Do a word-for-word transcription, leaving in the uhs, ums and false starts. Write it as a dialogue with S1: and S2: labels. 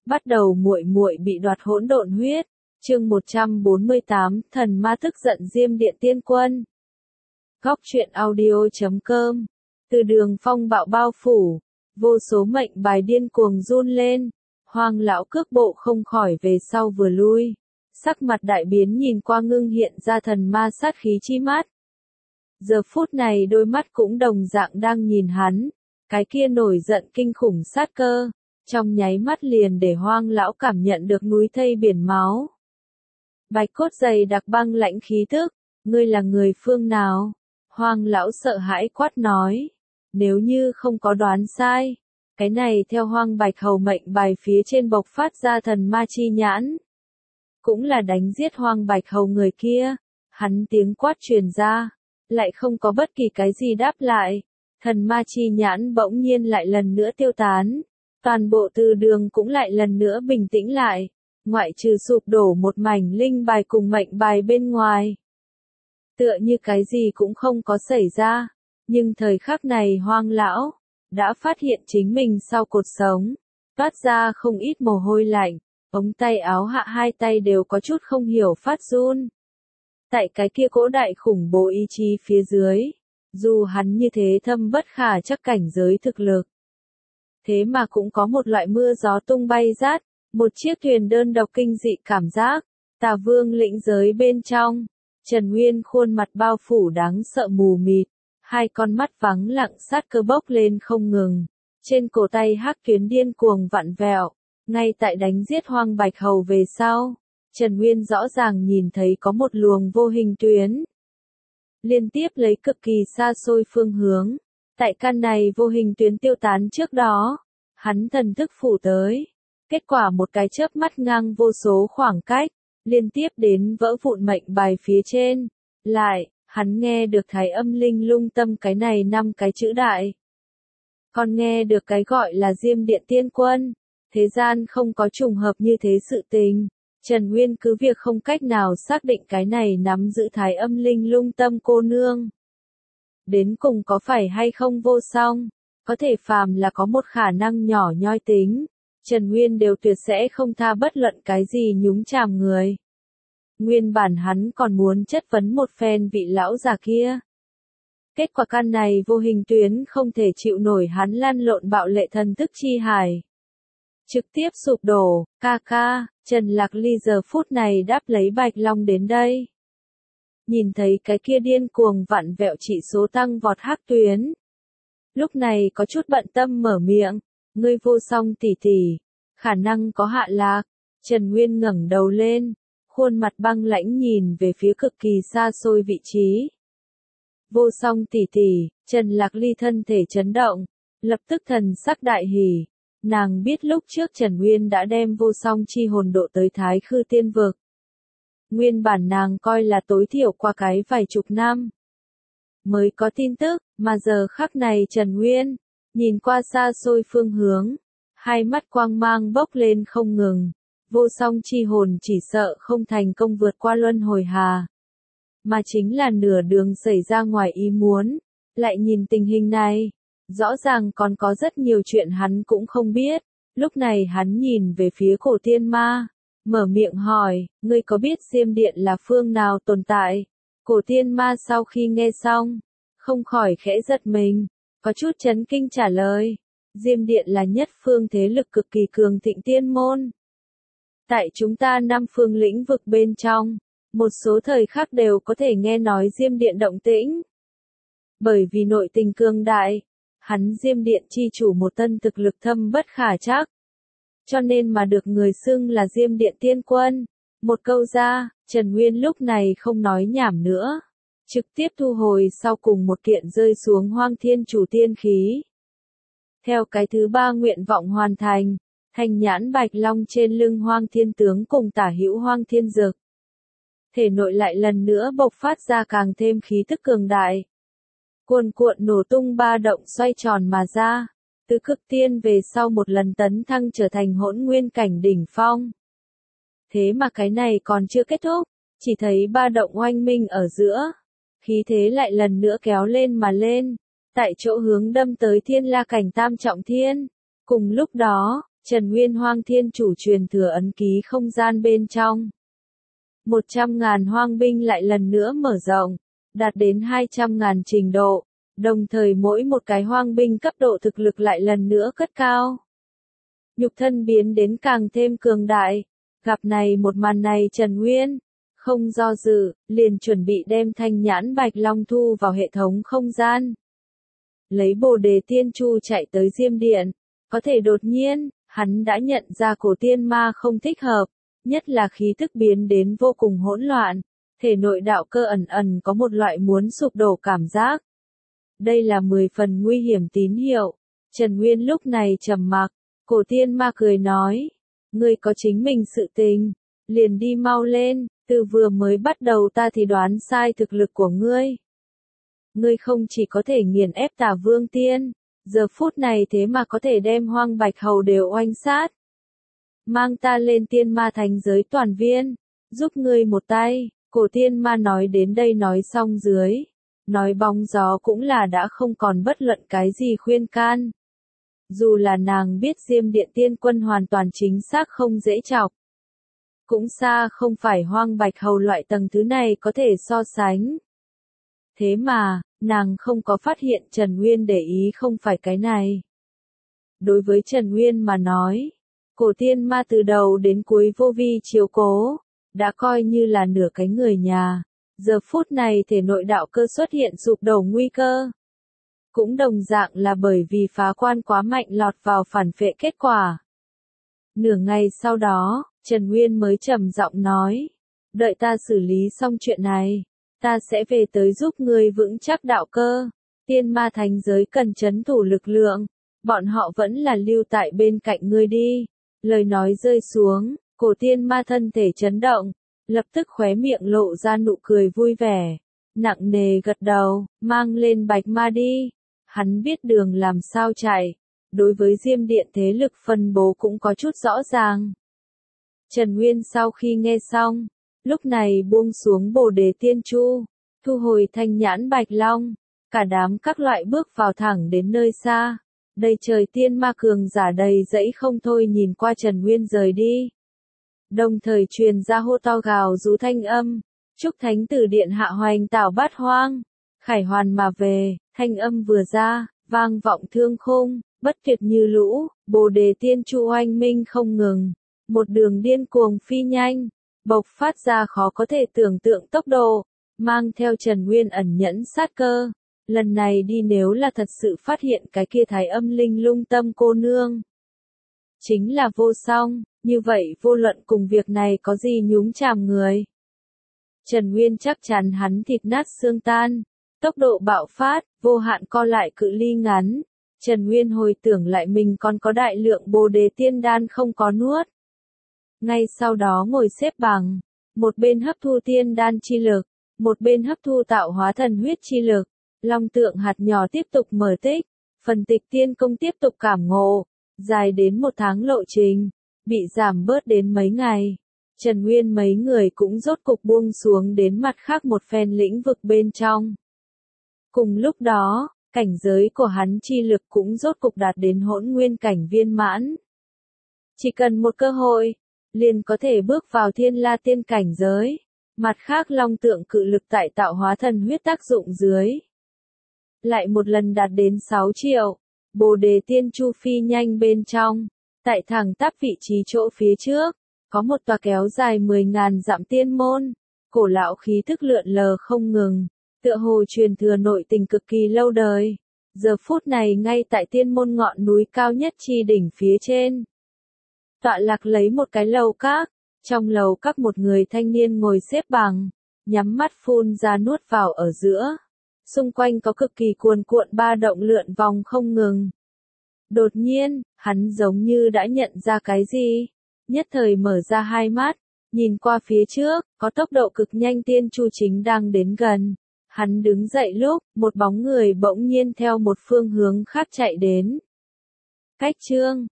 S1: Bắt đầu muội muội bị đoạt hỗn độn huyết. Chương một trăm bốn mươi tám, thần ma tức giận Diêm Điện Tiên Quân. Góc truyện audio chấm com. Từ đường phong bạo bao phủ, vô số mệnh bài điên cuồng run lên. Hoang lão cước bộ không khỏi về sau vừa lui, sắc mặt đại biến nhìn qua ngưng hiện ra thần ma sát khí chi mắt. Giờ phút này đôi mắt cũng đồng dạng đang nhìn hắn, cái kia nổi giận kinh khủng sát cơ, trong nháy mắt liền để hoang lão cảm nhận được núi thây biển máu. Bạch cốt dày đặc băng lãnh khí tức, ngươi là người phương nào? Hoang lão sợ hãi quát nói, nếu như không có đoán sai, cái này theo hoang bạch hầu mệnh bài phía trên bộc phát ra thần ma chi nhãn. Cũng là đánh giết hoang bạch hầu người kia, hắn tiếng quát truyền ra, lại không có bất kỳ cái gì đáp lại. Thần ma chi nhãn bỗng nhiên lại lần nữa tiêu tán, toàn bộ từ đường cũng lại lần nữa bình tĩnh lại, ngoại trừ sụp đổ một mảnh linh bài cùng mệnh bài bên ngoài. Tựa như cái gì cũng không có xảy ra, nhưng thời khắc này hoang lão đã phát hiện chính mình sau cột sống, toát ra không ít mồ hôi lạnh, ống tay áo hạ hai tay đều có chút không hiểu phát run. Tại cái kia cỗ đại khủng bố ý chí phía dưới, dù hắn như thế thâm bất khả chắc cảnh giới thực lực, thế mà cũng có một loại mưa gió tung bay rát, một chiếc thuyền đơn độc kinh dị cảm giác. Tà Vương lĩnh giới bên trong, Trần Nguyên khuôn mặt bao phủ đáng sợ mù mịt, hai con mắt vắng lặng sát cơ bốc lên không ngừng, trên cổ tay hắc tuyến điên cuồng vặn vẹo. Ngay tại đánh giết hoang bạch hầu về sau, Trần Nguyên rõ ràng nhìn thấy có một luồng vô hình tuyến liên tiếp lấy cực kỳ xa xôi phương hướng. Tại căn này vô hình tuyến tiêu tán trước đó, hắn thần thức phủ tới, kết quả một cái chớp mắt ngang vô số khoảng cách, liên tiếp đến vỡ vụn mệnh bài phía trên. Lại, hắn nghe được thái âm linh lung tâm cái này năm cái chữ đại. Còn nghe được cái gọi là Diêm Điện Tiên Quân. Thế gian không có trùng hợp như thế sự tình. Trần Nguyên cứ việc không cách nào xác định cái này nắm giữ thái âm linh lung tâm cô nương. Đến cùng có phải hay không vô song, có thể phàm là có một khả năng nhỏ nhoi tính, Trần Nguyên đều tuyệt sẽ không tha bất luận cái gì nhúng chàm người. Nguyên bản hắn còn muốn chất vấn một phen vị lão già kia. Kết quả căn này vô hình tuyến không thể chịu nổi hắn lăn lộn bạo lệ thần thức chi hải. Trực tiếp sụp đổ, ca ca, Trần Lạc Ly giờ phút này đáp lấy Bạch Long đến đây. Nhìn thấy cái kia điên cuồng vặn vẹo chỉ số tăng vọt hắc tuyến. Lúc này có chút bận tâm mở miệng, ngươi vô song tỷ tỷ, khả năng có hạ lạc. Trần Nguyên ngẩng đầu lên, khuôn mặt băng lãnh nhìn về phía cực kỳ xa xôi vị trí. Vô song tỷ tỷ, Trần Lạc Ly thân thể chấn động, lập tức thần sắc đại hỉ. Nàng biết lúc trước Trần Nguyên đã đem vô song chi hồn độ tới Thái Khư Tiên Vực. Nguyên bản nàng coi là tối thiểu qua cái vài chục năm mới có tin tức, mà giờ khắc này Trần Nguyên, nhìn qua xa xôi phương hướng, hai mắt quang mang bốc lên không ngừng, vô song chi hồn chỉ sợ không thành công vượt qua luân hồi hà. Mà chính là nửa đường xảy ra ngoài ý muốn, lại nhìn tình hình này. Rõ ràng còn có rất nhiều chuyện hắn cũng không biết. Lúc này hắn nhìn về phía cổ tiên ma, mở miệng hỏi, ngươi có biết Diêm Điện là phương nào tồn tại? Cổ tiên ma sau khi nghe xong, không khỏi khẽ giật mình, có chút chấn kinh trả lời, Diêm Điện là nhất phương thế lực cực kỳ cường thịnh tiên môn. Tại chúng ta năm phương lĩnh vực bên trong, một số thời khắc đều có thể nghe nói Diêm Điện động tĩnh. Bởi vì nội tình cường đại, hắn Diêm Điện chi chủ một tân thực lực thâm bất khả trắc, cho nên mà được người xưng là Diêm Điện Tiên Quân. Một câu ra, Trần Nguyên lúc này không nói nhảm nữa, trực tiếp thu hồi sau cùng một kiện rơi xuống Hoang Thiên Chủ tiên khí. Theo cái thứ ba nguyện vọng hoàn thành, thành nhãn Bạch Long trên lưng Hoang Thiên Tướng cùng tả hữu Hoang Thiên Dực, thể nội lại lần nữa bộc phát ra càng thêm khí tức cường đại. Cuồn cuộn nổ tung ba động xoay tròn mà ra, từ cực tiên về sau một lần tấn thăng trở thành hỗn nguyên cảnh đỉnh phong. Thế mà cái này còn chưa kết thúc, chỉ thấy ba động oanh minh ở giữa, khí thế lại lần nữa kéo lên mà lên, tại chỗ hướng đâm tới thiên la cảnh tam trọng thiên. Cùng lúc đó, Trần Nguyên Hoang Thiên Chủ truyền thừa ấn ký không gian bên trong. Một trăm ngàn hoang binh lại lần nữa mở rộng, đạt đến hai trăm ngàn trình độ, đồng thời mỗi một cái hoang binh cấp độ thực lực lại lần nữa cất cao. Nhục thân biến đến càng thêm cường đại, gặp này một màn này Trần Nguyên, không do dự, liền chuẩn bị đem thanh nhãn bạch long thu vào hệ thống không gian. Lấy Bồ Đề Tiên Chu chạy tới Diêm Điện, có thể đột nhiên, hắn đã nhận ra cổ tiên ma không thích hợp, nhất là khí tức biến đến vô cùng hỗn loạn, thể nội đạo cơ ẩn ẩn có một loại muốn sụp đổ cảm giác. Đây là mười phần nguy hiểm tín hiệu. Trần Nguyên lúc này trầm mặc, cổ tiên ma cười nói, ngươi có chính mình sự tình, liền đi mau lên, từ vừa mới bắt đầu ta thì đoán sai thực lực của ngươi. Ngươi không chỉ có thể nghiền ép Tả Vương Tiên, giờ phút này thế mà có thể đem Hoang Bạch Hầu đều oanh sát. Mang ta lên tiên ma thánh giới toàn viên, giúp ngươi một tay, cổ tiên ma nói đến đây nói xong dưới. Nói bóng gió cũng là đã không còn bất luận cái gì khuyên can. Dù là nàng biết Diêm Điện Tiên Quân hoàn toàn chính xác không dễ chọc. Cũng xa không phải Hoang Bạch Hầu loại tầng thứ này có thể so sánh. Thế mà, nàng không có phát hiện Trần Nguyên để ý không phải cái này. Đối với Trần Nguyên mà nói, cổ tiên ma từ đầu đến cuối vô vi chiếu cố, đã coi như là nửa cái người nhà. Giờ phút này thể nội đạo cơ xuất hiện sụp đổ nguy cơ. Cũng đồng dạng là bởi vì phá quan quá mạnh lọt vào phản phệ kết quả. Nửa ngày sau đó, Trần Nguyên mới trầm giọng nói, đợi ta xử lý xong chuyện này, ta sẽ về tới giúp ngươi vững chắc đạo cơ. Tiên ma thánh giới cần trấn thủ lực lượng, bọn họ vẫn là lưu tại bên cạnh ngươi đi. Lời nói rơi xuống, cổ tiên ma thân thể chấn động, lập tức khóe miệng lộ ra nụ cười vui vẻ, nặng nề gật đầu, mang lên bạch ma đi. Hắn biết đường làm sao chạy, đối với Diêm Điện thế lực phân bố cũng có chút rõ ràng. Trần Nguyên sau khi nghe xong, lúc này buông xuống Bồ Đề Tiên Chu, thu hồi thanh nhãn bạch long, cả đám các loại bước vào thẳng đến nơi xa. Đầy trời tiên ma cường giả đầy dẫy không thôi nhìn qua Trần Nguyên rời đi. Đồng thời truyền ra hô to gào rú thanh âm, chúc thánh tử điện hạ hoành tảo bát hoang, khải hoàn mà về. Thanh âm vừa ra, vang vọng thương khung, bất tuyệt như lũ, Bồ Đề Tiên Chu oanh minh không ngừng, một đường điên cuồng phi nhanh, bộc phát ra khó có thể tưởng tượng tốc độ, mang theo Trần Nguyên ẩn nhẫn sát cơ. Lần này đi nếu là thật sự phát hiện cái kia thái âm linh lung tâm cô nương, chính là vô song, như vậy vô luận cùng việc này có gì nhúng chàm người. Trần Nguyên chắc chắn hắn thịt nát xương tan, tốc độ bạo phát, vô hạn co lại cự ly ngắn. Trần Nguyên hồi tưởng lại mình còn có đại lượng Bồ Đề Tiên Đan không có nuốt. Ngay sau đó ngồi xếp bằng, một bên hấp thu tiên đan chi lực, một bên hấp thu tạo hóa thần huyết chi lực. Long tượng hạt nhỏ tiếp tục mở tích, phần tịch tiên công tiếp tục cảm ngộ, dài đến một tháng lộ trình, bị giảm bớt đến mấy ngày. Trần Nguyên mấy người cũng rốt cục buông xuống đến mặt khác một phen lĩnh vực bên trong. Cùng lúc đó, cảnh giới của hắn chi lực cũng rốt cục đạt đến hỗn nguyên cảnh viên mãn. Chỉ cần một cơ hội, liền có thể bước vào thiên la tiên cảnh giới. Mặt khác long tượng cự lực tại tạo hóa thần huyết tác dụng dưới, lại một lần đạt đến sáu triệu. Bồ Đề Tiên Chu phi nhanh bên trong, tại thẳng tắp vị trí chỗ phía trước, có một tòa kéo dài mười ngàn dặm tiên môn, cổ lão khí thức lượn lờ không ngừng, tựa hồ truyền thừa nội tình cực kỳ lâu đời. Giờ phút này ngay tại tiên môn ngọn núi cao nhất chi đỉnh phía trên, tọa lạc lấy một cái lầu các, trong lầu các một người thanh niên ngồi xếp bằng, nhắm mắt phun ra nuốt vào ở giữa. Xung quanh có cực kỳ cuồn cuộn ba động lượn vòng không ngừng. Đột nhiên, hắn giống như đã nhận ra cái gì, nhất thời mở ra hai mắt, nhìn qua phía trước, có tốc độ cực nhanh tiên chu chính đang đến gần. Hắn đứng dậy lúc, một bóng người bỗng nhiên theo một phương hướng khác chạy đến. Cách chương